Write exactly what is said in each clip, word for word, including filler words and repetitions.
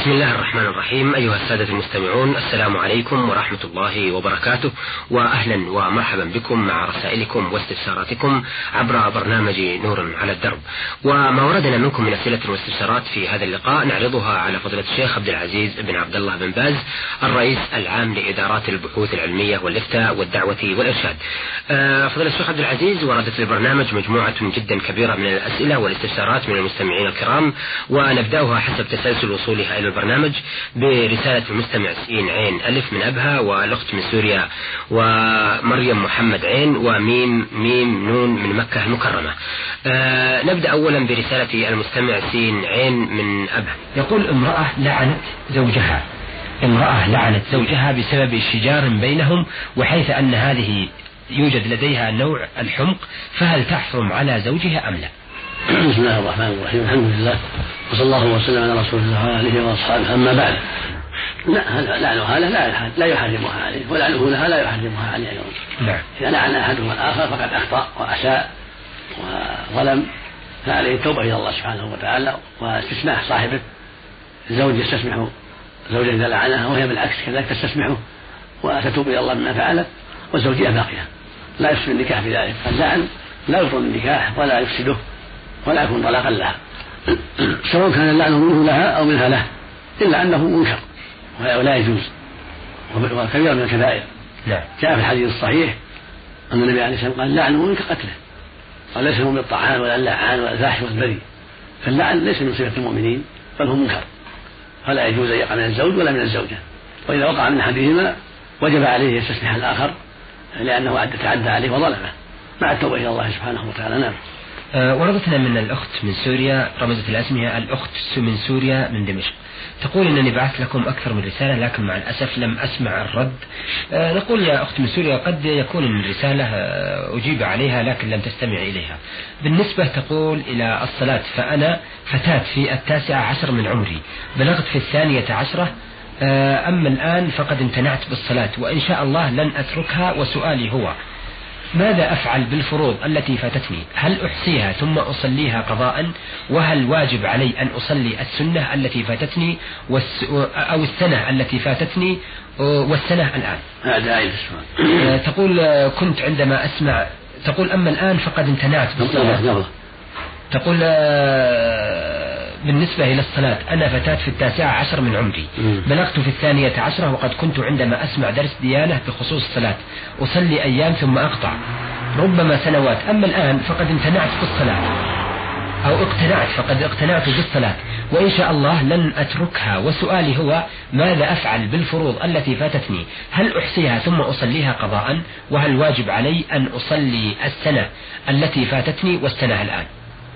بسم الله الرحمن الرحيم. أيها السادة المستمعون، السلام عليكم ورحمة الله وبركاته، وأهلا ومرحبا بكم مع رسائلكم واستفساراتكم عبر برنامج نور على الدرب. وما وردنا منكم من أسئلة واستفسارات في هذا اللقاء نعرضها على فضيلة الشيخ عبد العزيز بن عبد الله بن باز، الرئيس العام لإدارات البحوث العلمية والإفتاء والدعوة والإرشاد. فضيلة الشيخ عبد العزيز، وردت للبرنامج مجموعة جدا كبيرة من الأسئلة والاستفسارات من المستمعين الكرام، ونبدأها حسب تسلسل وصولها إلى البرنامج برسالة المستمع سين عين ألف من أبها، والأخت من سوريا، ومريم محمد عين، وميم ميم نون من مكة المكرمة. آه نبدأ أولا برسالة المستمع سين عين من أبها. يقول: امرأة لعنت زوجها امرأة لعنت زوجها بسبب شجار بينهم، وحيث أن هذه يوجد لديها نوع الحمق، فهل تحرم على زوجها أم لا؟ بسم الله الرحمن الرحيم، الحمد لله، وصلى الله وسلم على رسول الله وآله وأصحابه، أما بعد. لا، لعنها له لا يحرمها عليه، ولعنه لها لا يحرمها عليه أيضا. نعم. إذا لعن أحدهما الآخر فقد أخطأ وأساء وظلم، فعليه التوبة إلى الله سبحانه وتعالى واستسماح صاحبه. الزوج يستسمح زوجة إذا لعنها، وهي بالعكس كذلك تستسمحه وتتوب إلى الله مما فعلت، والزوجية باقية لا يفسد النكاح بذلك. اللعن لا يبطل النكاح ولا يفسده ولا يكون طلاقا لها، سواء كان اللعن منه لها أو منها له، إلا أنه منكر ولا يجوز، وكبير من الكبائر. جاء في الحديث الصحيح أن النبي عليه الصلاة والسلام قال: لعنه كقتله، قال: ليس هم بالطعان ولا اللعان ولا الفاحش والبذيء. فاللعن ليس من صفة المؤمنين، بل هو منكر، فلا يجوز أن يقع من الزوج ولا من الزوجة. وإذا وقع من أحدهما وجب عليه يستسمح الآخر، لأنه تعدى عليه وظلمه، مع التوبة إلى الله سبحانه وتعالى. نعم. أه وردتنا من الأخت من سوريا، رمزت الأسمية الأخت من سوريا من دمشق، تقول: إنني بعثت لكم أكثر من رسالة لكن مع الأسف لم أسمع الرد. أه نقول يا أخت من سوريا: قد يكون الرسالة أجيب عليها لكن لم تستمع إليها. بالنسبة تقول إلى الصلاة، فأنا فتاة في التاسعة عشر من عمري، بلغت في الثانية عشرة، أما الآن فقد امتنعت بالصلاة، وإن شاء الله لن أتركها. وسؤالي هو: ماذا أفعل بالفروض التي فاتتني؟ هل أحصيها ثم أصليها قضاء؟ وهل واجب علي أن أصلي السنة التي فاتتني أو السنة التي فاتتني والسنة الآن؟ هذا أي السؤال. تقول: كنت عندما أسمع تقول أما الآن فقد امتنعت بالصلاة. تقول: بالنسبة إلى الصلاة، أنا فتاة في التاسعة عشر من عمري، بلغت في الثانية عشرة، وقد كنت عندما أسمع درس ديانة بخصوص الصلاة أصلي أيام ثم أقطع، ربما سنوات. أما الآن فقد امتنعت بالصلاة أو اقتنعت فقد اقتنعت بالصلاة، وإن شاء الله لن أتركها. وسؤالي هو: ماذا أفعل بالفروض التي فاتتني؟ هل أحصيها ثم أصليها قضاء؟ وهل واجب علي أن أصلي السنة التي فاتتني والسنة الآن؟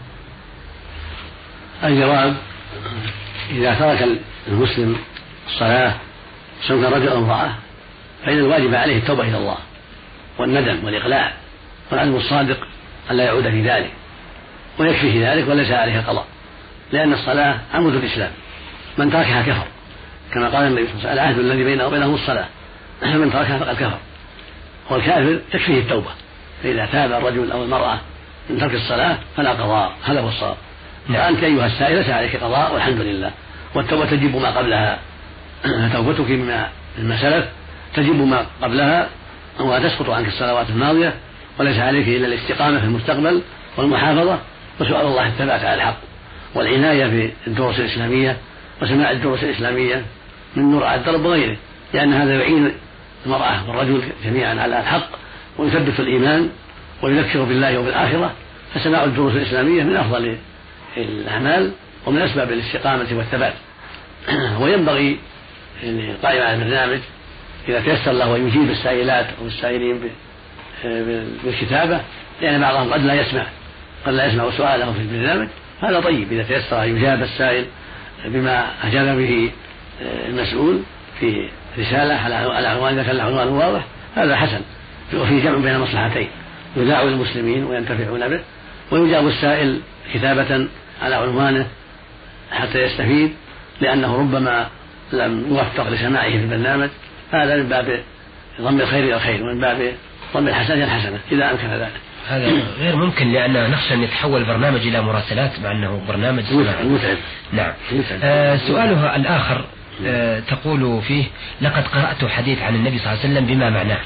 الجواب: إذا ترك المسلم الصلاة سواء كان رجل أو امرأة، فإن الواجب عليه التوبة إلى الله والندم والإقلاع والعزم الصادق ألا يعود في ذلك، ويكفيه ذلك وليس عليه القضاء، لأن الصلاة عمود الإسلام، من تركها كفر، كما قال النبي صلى الله عليه وسلم: العهد الذي بينه وبينهم الصلاة، من تركها فقد كفر. والكافر تكفيه التوبة، فإذا تاب الرجل أو المرأة من ترك الصلاة فلا قضاء، هذا هو الصواب. فأنت أيها السائل ليس عليك قضاء والحمد لله، والتوبة تجب ما قبلها، توبتك مما سلف تجب ما قبلها وتسقط عنك الصلوات الماضية، وليس عليك إلا الاستقامة في المستقبل والمحافظة وسؤال الله الثبات على الحق، والعناية في الدروس الإسلامية وسماع الدروس الإسلامية من نور على الدرب وغيره، لأن هذا يعين المرأة والرجل جميعا على الحق ويثبت الإيمان ويذكر بالله وبالآخرة. فسماع الدروس الإسلامية من أفضل الأعمال ومن أسباب الاستقامة والثبات. وينبغي القائم على البرنامج إذا تيسر له ويجيب السائلات أو السائلين بالكتابة، لأن بعضهم قد لا يسمع قد لا يسمع سؤاله في البرنامج، هذا طيب إذا تيسر يجاب السائل بما أجاب به المسؤول في رسالة على عنوان، إذا كان عنوان واضح هذا حسن، وفيه جمع بين مصلحتين: يذاع للمسلمين وينتفعون به، ويجاب السائل كتابة على عنوانه حتى يستفيد، لأنه ربما لم يوفق لسماعه في البرنامج. هذا من باب ضم الخير إلى الخير ومن باب ضم الحسنة إلى الحسنة إذا أمكن ذلك. هذا غير ممكن، لأن نخشى أن يتحول برنامج إلى مراسلات مع أنه برنامج سماعي. متعب. نعم. آه سؤالها الآخر آه تقول فيه: لقد قرأت حديث عن النبي صلى الله عليه وسلم بما معناه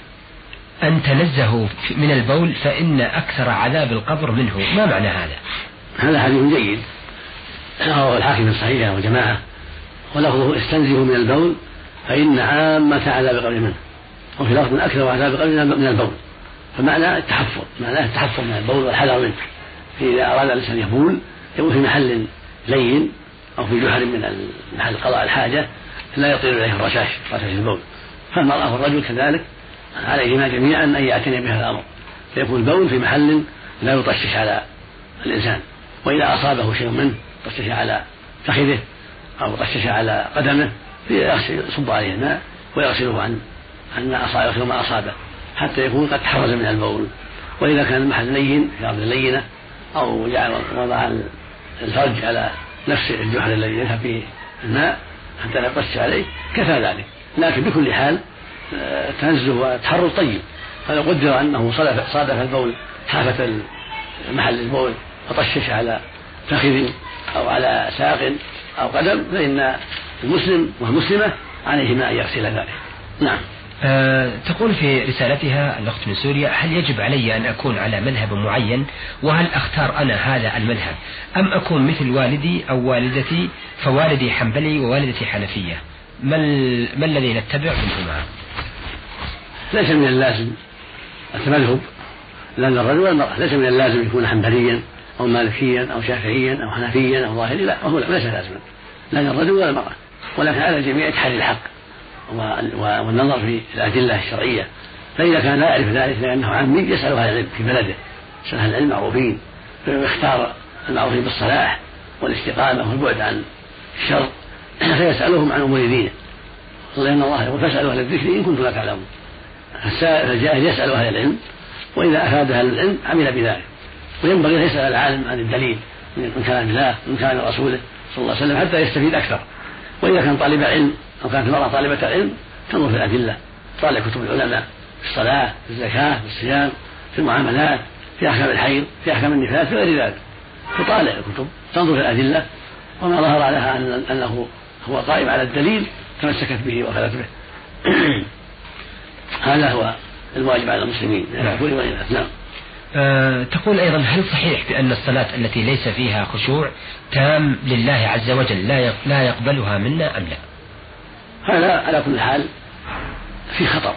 أن تنزهوا من البول فإن أكثر عذاب القبر منه، ما معنى هذا؟ هذا حديث جيد رواه الحاكم الصحيح وجماعة، ولفظه: استنزهوا من البول فإن عامة عذاب القبر منه، وفي لفظ: من أكثر عذاب القبر من البول، فمعنى التحفظ، معناه التحفظ من البول والحذر منه. فإذا أراد الإنسان يبول يبول في محل لين أو في جحر من محل قضاء الحاجة لا يطير إليه الرشاش رشاش البول. فالمرأة والرجل كذلك عليهما جميعا أن يعتني بهذا الأمر، فيكون البول في محل لا يطشش على الإنسان، وإذا أصابه شيء منه طشش على فخذه أو طشش على قدمه يصب عليه الماء ويغسله عن عن ما أصابه وما أصابه حتى يكون قد تحرز من البول. وإذا كان المحل لين في أرض لينة أو وضع الفرج على نفس الجحر الذي يذهب فيه الماء حتى لا يطشش عليه كفى ذلك. لكن بكل حال تنزه وتحرز طيب، فلو قدر أنه صادف البول حافة محل البول وطشش على فخذ أو على ساق أو قدم فإن المسلم والمسلمة عليهما أن يغسل ذلك. نعم. أه تقول في رسالتها الأخت من سوريا: هل يجب علي أن أكون على مذهب معين، وهل أختار أنا هذا المذهب أم أكون مثل والدي أو والدتي، فوالدي حنبلي ووالدتي حنفية، ما, ما الذي نتبع منهما؟ ليس من اللازم التمذهب لأن الرجل والمرأة، ليس من اللازم يكون حنبليا أو مالكيا أو شافعيا أو حنفيا أو ظاهري، لا، وهو ليس لازما لأن الرجل ولا المرأة، ولكن على الجميع تحري الحق والنظر في الأدلة الشرعية. فإذا كان لا يعرف ذلك لأنه عامي يسأل أهل العلم في بلده، يسأل أهل العلم معروفين، فيختار المعروفين بالصلاح والاستقامة والبعد عن الشر، فيسألهم عن أمور دينه، لأن الله يقول: فاسألوا أهل الذكر إن كنتم لا تعلمون. فالجاهل يسأل أهل العلم، وإذا أفاد أهل العلم عمل بذلك. وينبغي أن يسأل العالم عن الدليل من كلام الله من كلام رسوله صلى الله عليه وسلم حتى يستفيد أكثر. وإذا كان طالب علم أو كانت المرأة طالبة علم تنظر في الأدلة، طالع كتب العلماء في الصلاة، في الزكاة، في الصيام، في المعاملات، في أحكام الحيض، في أحكام النفاس، في غير ذلك، تطالع الكتب تنظر في الأدلة، وما ظهر لها أنه هو قائم على الدليل تمسكت به وأخذت به. هذا هو الواجب على المسلمين. نعم. أه تقول أيضا: هل صحيح بأن الصلاة التي ليس فيها خشوع تام لله عز وجل لا يقبلها منا أم لا؟ هذا على كل حال في خطر،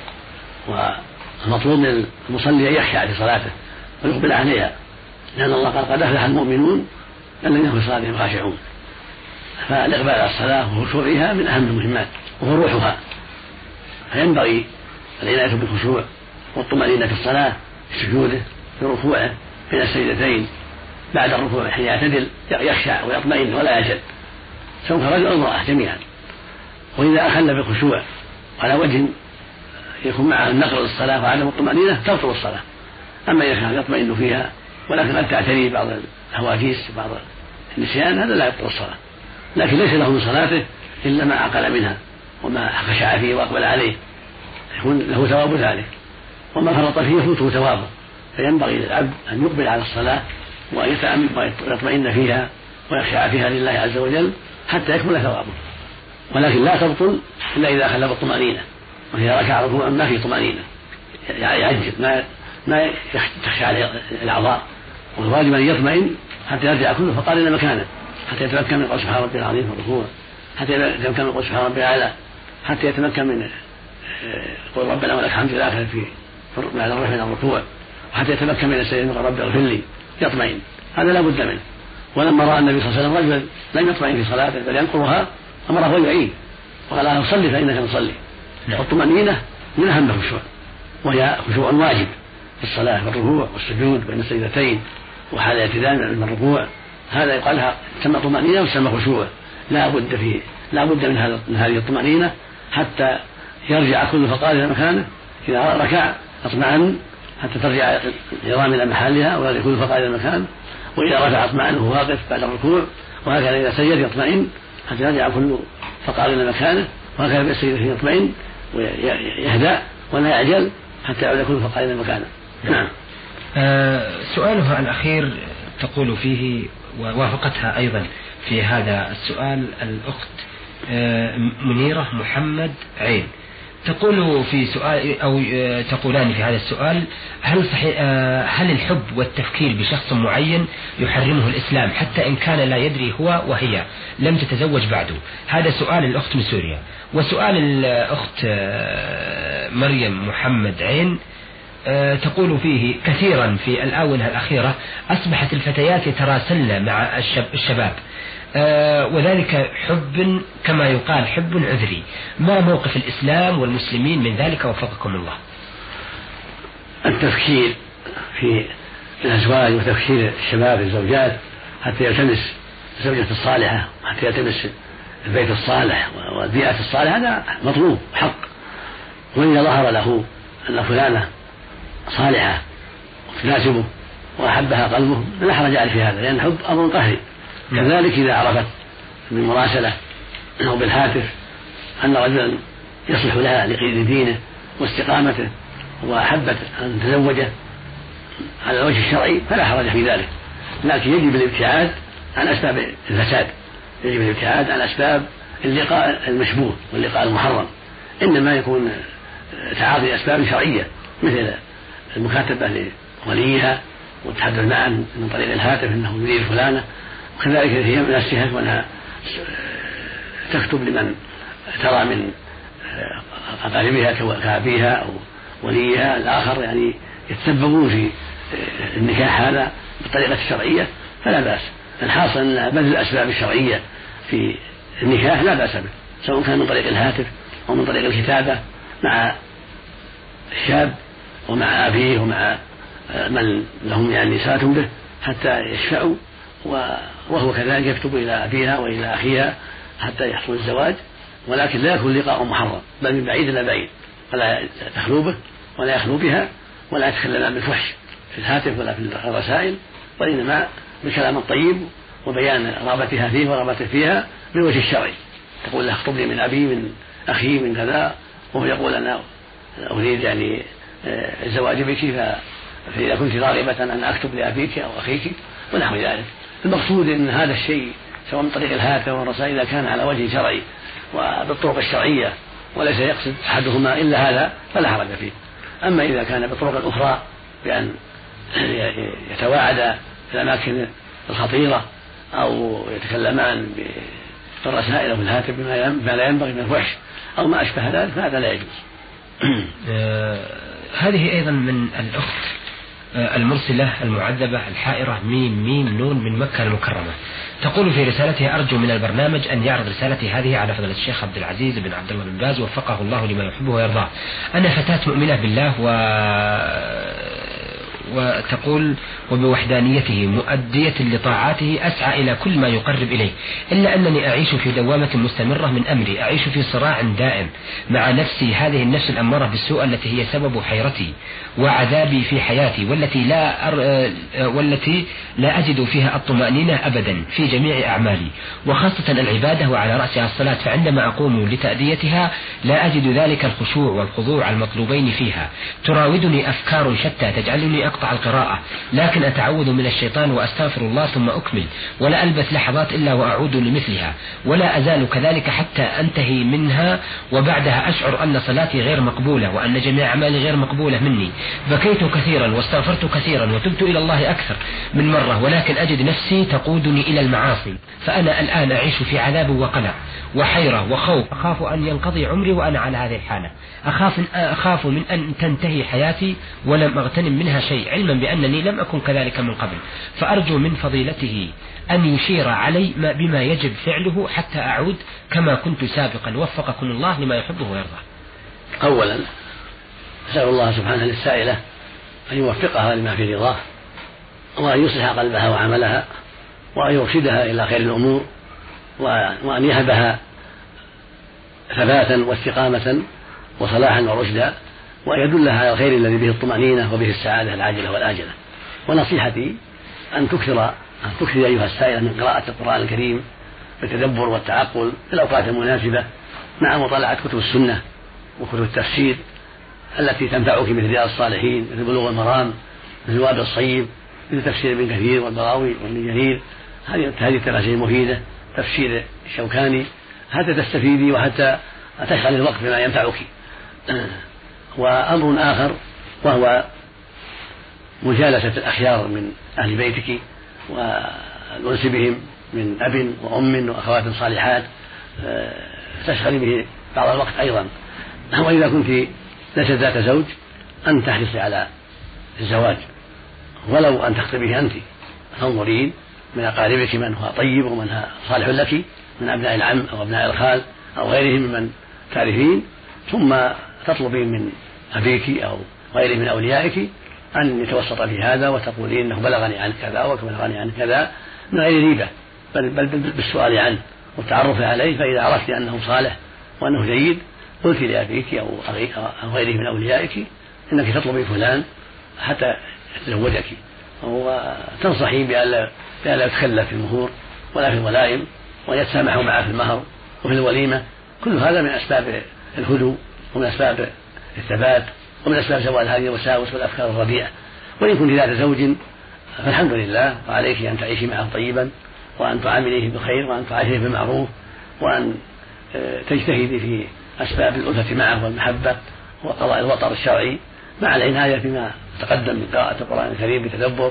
والمطلوب من المصلي أن يخشع في صلاته ويقبل عليها، لأن الله قال: قد أفلح المؤمنون الذين هم في صلاتهم خاشعون. فالإقبال على الصلاة وخشوعها من أهم المهمات وهو روحها، فينبغي العناية بالخشوع والطمأنينة في الصلاة، في سجوده، في ركوعه، بين السجدتين، بعد الركوع حين يعتدل يخشع ويطمئن ولا يجد، سواء كان رجل أو امرأة جميعا. وإذا أخل بالخشوع على وجه يكون معه النقل للصلاة وعدم الطمأنينة تبطل الصلاة. أما إذا كان يطمئن فيها ولكن قد تعتري بعض الهواجيس بعض النسيان هذا لا يبطل الصلاة، لكن ليس له من صلاته إلا ما عقل منها وما خشع فيه وأقبل عليه، يكون له ثواب ذلك، وما فرط فيه يفوته ثوابه. فينبغي للعبد أن يقبل على الصلاة ويتأمل ويطمئن فيها ويخشع فيها لله عز وجل حتى يكمل ثوابه، ولكن لا تبطل إلا إذا خلى بالطمأنينة، وإذا ركع ركوعا ما في طمأنينة يعجل ما ما تخشى عليه الأعضاء، والواجب أن يطمئن حتى يرجع كله فقال إلى مكانه، حتى يتمكن من قول سبحان ربي العظيم في الركوع، حتى يتمكن من قول سبحان ربي الأعلى، حتى يتمكن من قول ربنا ولك الحمد الآخر في بعد الرفع من الركوع، وحتى يتمكن من السجود من ربي اغفر لي، يطمئن. هذا لا بد منه. ولما رأى النبي صلى الله عليه وسلم رجلا لم يطمئن في صلاته بل ينقرها أمره ويعيد وقال له صلي فإنك تصلي. والطمأنينة من أهم الخشوع، وهي خشوع واجب في الصلاة والركوع والسجود بين السجدتين وحال الاعتدال من الركوع، هذا يقال لها تسمى طمأنينة وتسمى خشوع. لا بد فيه لا بد من هذا من هذه الطمأنينة حتى يرجع كل فقار إلى مكانه. إذا ركع اطمأن حتى ترجع العظام إلى محلها ويرجع كل فقار إلى مكانه، وإذا رفع اطمأن وهو واقف بعد الركوع، وهكذا إذا سجد يطمئن حتى يرجع كل فقار إلى مكانه، وهكذا بالسجد يطمئن ويهدأ ولا يعجل حتى يعود كل فقار إلى مكانه. نعم. آه سؤالها الأخير تقول فيه، ووافقتها أيضا في هذا السؤال الأخت آه منيرة محمد عين، تقول في سؤال أو تقولان في هذا السؤال: هل صحيح هل الحب والتفكير بشخص معين يحرمه الإسلام حتى إن كان لا يدري هو وهي لم تتزوج بعده؟ هذا سؤال الأخت من سوريا. وسؤال الأخت مريم محمد عين تقول فيه: كثيرا في الآونة الأخيرة أصبحت الفتيات يتراسلن مع الشباب، آه وذلك حب كما يقال حب عذري، ما موقف الإسلام والمسلمين من ذلك وفقكم الله؟ التفكير في الأزواج وتفكير الشباب الزوجات حتى يلتمس الزوجة الصالحة وحتى يلتمس البيت الصالح والبيئة الصالحة هذا مطلوب حق، وإذا ظهر له أن فلانة صالحة وتناسبه وأحبها قلبه لا حرج عليه في هذا، لأن الحب أمر قهري. كذلك إذا عرفت بالمراسلة أو بالهاتف أن رجلا يصلح لها لدينه واستقامته وأحبت أن تزوجه على الوجه الشرعي فلا حرج في ذلك، لكن يجب الابتعاد عن أسباب الفساد، يجب الابتعاد عن أسباب اللقاء المشبوه واللقاء المحرم، إنما يكون تعاطي أسباب شرعية مثل المكاتبة لوليها والتحدث معه من طريق الهاتف إنه يريد فلانة، وكذلك هي من السهل وأنها تكتب لمن ترى من أقاربها كأبيها أو وليها الآخر يعني يتسببون في النكاح هذا بالطريقة الشرعية فلا بأس. الحاصل أن بذل الأسباب الشرعية في النكاح لا بأس به، سواء كان من طريق الهاتف أو من طريق الكتابة مع الشاب ومع أبيه ومع من لهم يعني صلة به حتى يشفعوا، وهو كذلك يكتب إلى أبيها وإلى أخيها حتى يحصل الزواج، ولكن لا يكون لقاء محرم بل من بعيد إلى بعيد، فلا تخلو به ولا يخلو بها ولا يتكلم بالفحش في الهاتف ولا في الرسائل، وإنما بالكلام الطيب وبيان رغبتها فيه ورغبته فيها بالوجه الشرعي. تقول له اخطب لي من أبي من أخي من كذا، وهو يقول أنا أريد يعني الزواج بك، فإذا كنت راغبة أن أكتب لأبيك أو أخيك ونحو ذلك. المقصود أن هذا الشيء سواء من طريق الهاتف والرسائل إذا كان على وجه شرعي وبالطرق الشرعية وليس يقصد أحدهما إلا هذا فلا حرج فيه. أما إذا كان بالطرق الأخرى بأن يتواعد في الأماكن الخطيرة أو يتكلمان بالرسائل أو بالهاتف بما لا ينبغي من الفحش أو ما أشبه ذلك فهذا لا يجوز. هذه أيضا من الأخت المرسلة المعذبة الحائرة ميم ميم نون من مكة المكرمة، تقول في رسالتها: أرجو من البرنامج أن يعرض رسالتي هذه على فضيلة الشيخ عبد العزيز بن عبد الله بن باز وفقه الله لما يحبه ويرضاه. أنا فتاة مؤمنة بالله و وتقول وبوحدانيته مؤدية لطاعاته أسعى إلى كل ما يقرب إليه، إلا أنني أعيش في دوامة مستمرة من أمري، أعيش في صراع دائم مع نفسي، هذه النفس الأمارة بالسوء التي هي سبب حيرتي وعذابي في حياتي، والتي لا أر... والتي لا أجد فيها الطمأنينة أبدا في جميع أعمالي، وخاصة العبادة وعلى رأسها الصلاة، فعندما أقوم لتأديتها لا أجد ذلك الخشوع والخضوع المطلوبين فيها، تراودني أفكار شتى تجعلني أقطع القراءة، لكن أتعوذ من الشيطان وأستغفر الله ثم أكمل، ولا ألبث لحظات إلا وأعود لمثلها، ولا أزال كذلك حتى أنتهي منها، وبعدها أشعر أن صلاتي غير مقبولة وأن جميع أعمالي غير مقبولة مني. بكيت كثيرا واستغفرت كثيرا وتبت إلى الله أكثر من مرة، ولكن أجد نفسي تقودني إلى المعاصي، فأنا الآن أعيش في عذاب وقلق وحيرة وخوف، أخاف أن ينقضي عمري وأنا على هذه الحالة، أخاف, أخاف من أن تنتهي حياتي ولم أغتنم منها شيء، علما بأنني لم أكن كذلك من قبل، فأرجو من فضيلته أن يشير علي بما يجب فعله حتى أعود كما كنت سابقا، وفقكم الله لما يحبه ويرضاه. أولا أسأل الله سبحانه للسائلة أن يوفقها لما في رضاه، وأن يصلح قلبها وعملها، وأن يرشدها إلى خير الأمور، وأن يهبها ثباتا واستقامة وصلاحا ورشدا، وأن يدلها على الخير الذي به الطمأنينة وبه السعادة العاجلة والآجلة. ونصيحتي أن تكثر أن تكثر أيها السائلة من قراءة القرآن الكريم بالتدبر والتعقل في الأوقات المناسبة، مع مطالعة كتب السنة وكتب التفسير التي تنفعك مثل رياض الصالحين مثل بلوغ المرام مثل وابل الصيب، مثل تفسير ابن كثير والبغاوي وابن جرير، هذه التفاسير المفيدة، تفسير الشوكاني، حتى تستفيدي وحتى تشغل الوقت بما ينفعك. وأمر آخر وهو مجالسة الأخيار من أهل بيتك والأنس بهم من أب وأم وأخوات صالحات، تشغلي به بعض الوقت أيضا. وإذا كنت ليست ذات زوج أن تحرصي على الزواج، ولو أن تخطبيه أنت، تنظرين من أقاربك من هو طيب ومن هو صالح لك من أبناء العم أو أبناء الخال أو غيرهم ممن تعرفين، ثم تطلبين من أبيك أو غيره من أوليائك أن يتوسط في هذا، وتقولين إنه بلغني عن كذا وبلغني عن كذا، من غير ريبة، بل, بل بالسؤال عنه والتعرف عليه. فإذا عرفت أنه صالح وأنه جيد قلت لأبيك أو غيره من أوليائك إنك تطلبي فلان حتى يتزوجك، وتنصحين بأن لا يتخلى في المهور ولا في الولائم، ويتسامحوا معه في المهر وفي الوليمة. كل هذا من أسباب الهدوء ومن أسباب الثبات ومن أسباب زوال هذه الوساوس والأفكار الرديئة. وإن كنت ذات زوج فالحمد لله، وعليك أن تعيشي معه طيبا، وأن تعامليه بخير، وأن تعاشيه بالمعروف، وأن تجتهدي في أسباب الألفة معه والمحبة وقضاء الوطر الشرعي، مع العناية بما تقدم من قراءة القرآن الكريم بتدبر،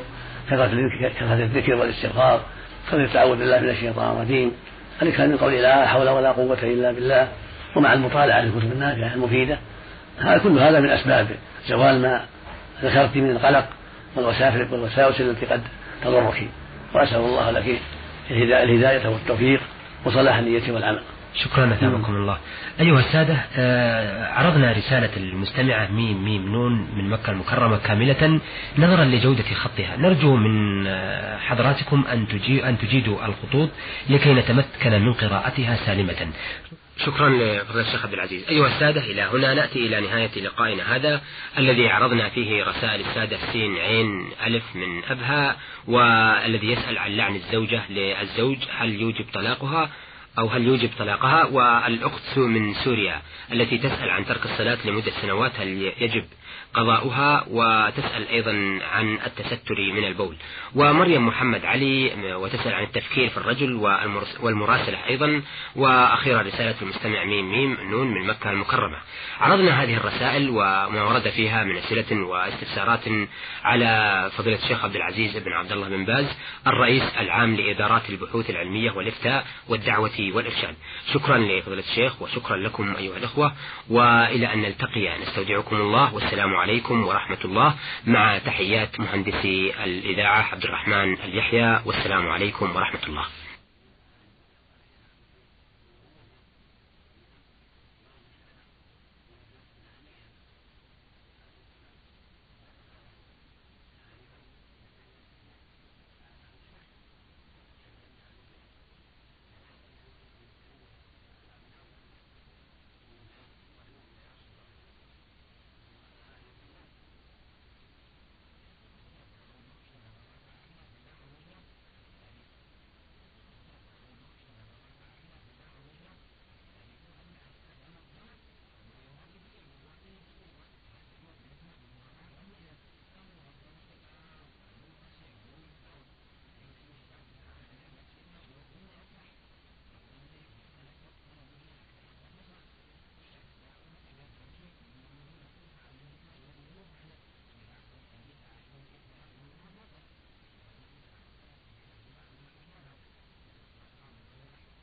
كثرة الذكر والاستغفار، كثرة التعوذ بالله من الشيطان الرجيم، الإكثار من قول لا حول ولا قوة إلا بالله، ومع المطالعة للكتب النافعة المفيدة. هذا كل هذا من أسباب زوال ما ذكرت من القلق والوساوس التي قد تضرك. وأسأل الله لك الهداية والتوفيق وصلاح النية والعمل. شكرا أثابكم الله. أيها السادة، عرضنا رسالة المستمعة ميم ميم نون من مكة المكرمة كاملة نظرا لجودة خطها. نرجو من حضراتكم أن تجيدوا الخطوط لكي نتمكن من قراءتها سالمة. شكرا لفضيلة الشيخ عبد العزيز. أيها السادة، إلى هنا نأتي إلى نهاية لقائنا هذا الذي عرضنا فيه رسائل السادة سين عين ألف من أبها، والذي يسأل عن لعن الزوجة للزوج، هل يوجب طلاقها أو هل يوجب طلاقها؟ والأخت من سوريا التي تسأل عن ترك الصلاة لمدة سنوات، هل يجب قضاؤها؟ وتسأل أيضا عن التستر من البول. ومريم محمد علي وتسأل عن التفكير في الرجل والمراسلة أيضا. وأخيرا رسالة المستمع ميم ميم نون من مكة المكرمة. عرضنا هذه الرسائل وما ورد فيها من أسئلة واستفسارات على فضيلة الشيخ عبد العزيز بن عبد الله بن باز، الرئيس العام لإدارات البحوث العلمية والإفتاء والدعوة والإرشاد. شكرا لفضيلة الشيخ وشكرا لكم أيها الأخوة، وإلى أن نلتقي نستودعكم الله، والسلام عليكم ورحمة الله، مع تحيات مهندسي الإذاعة عبد الرحمن اليحيى، والسلام عليكم ورحمة الله.